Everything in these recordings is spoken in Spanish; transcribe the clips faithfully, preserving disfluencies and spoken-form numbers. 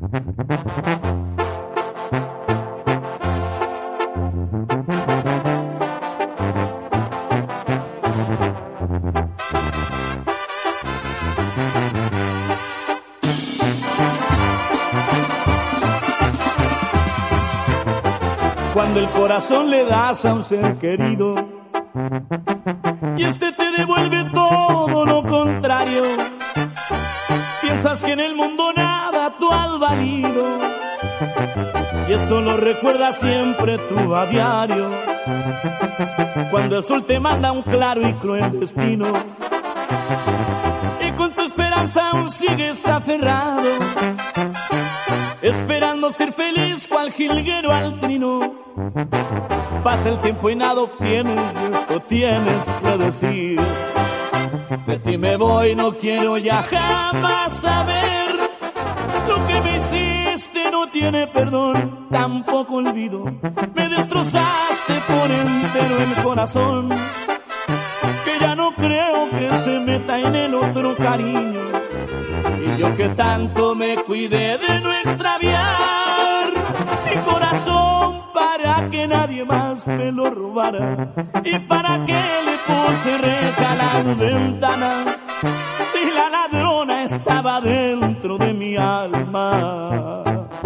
Cuando el corazón le das a un ser querido y este te devuelve todo lo contrario, piensas que en el mundo nada tú has valido y eso lo recuerda siempre tú a diario. Cuando el sol te manda un claro y cruel destino y con tu esperanza aún sigues aferrado, esperando ser feliz cual jilguero al trino. Pasa el tiempo y nada obtienes, y esto tienes que decir: de ti me voy, no quiero ya jamás saber. Lo que me hiciste no tiene perdón, tampoco olvido. Me destrozaste por entero el corazón, que ya no creo que se meta en el otro cariño. Y yo que tanto me cuidé de no extraviar mi corazón para que nadie más me lo robara, y para que le puse reja a las ventanas si la ladrona estaba dentro de mi alma.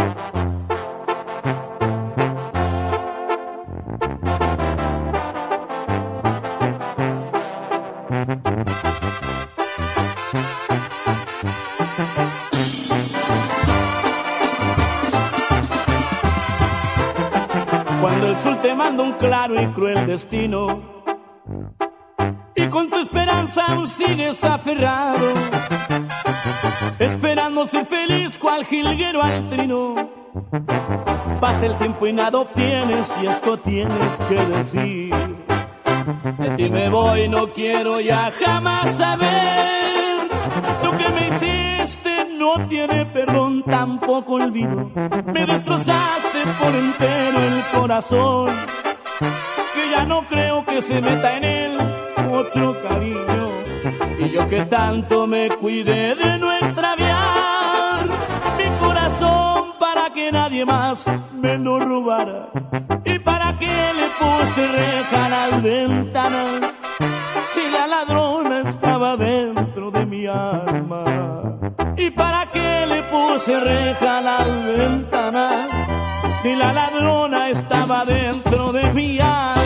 Cuando el sol te manda un claro y cruel destino y con tu esperanza aún sigues aferrado, esperando ser feliz cual jilguero al trino. Pasa el tiempo y nada obtienes, y esto tienes que decir: de ti me voy, no quiero ya jamás saber. Lo que me hiciste no tiene perdón, tampoco olvido. Me destrozaste por entero el corazón, que ya no creo que se meta en él otro cariño. Y yo que tanto me cuidé de no extraviar mi corazón para que nadie más me lo robara, y para que le puse reja a las ventanas si la ladrona estaba dentro de mi alma. Y para que le puse reja a las ventanas si la ladrona estaba dentro de mi alma.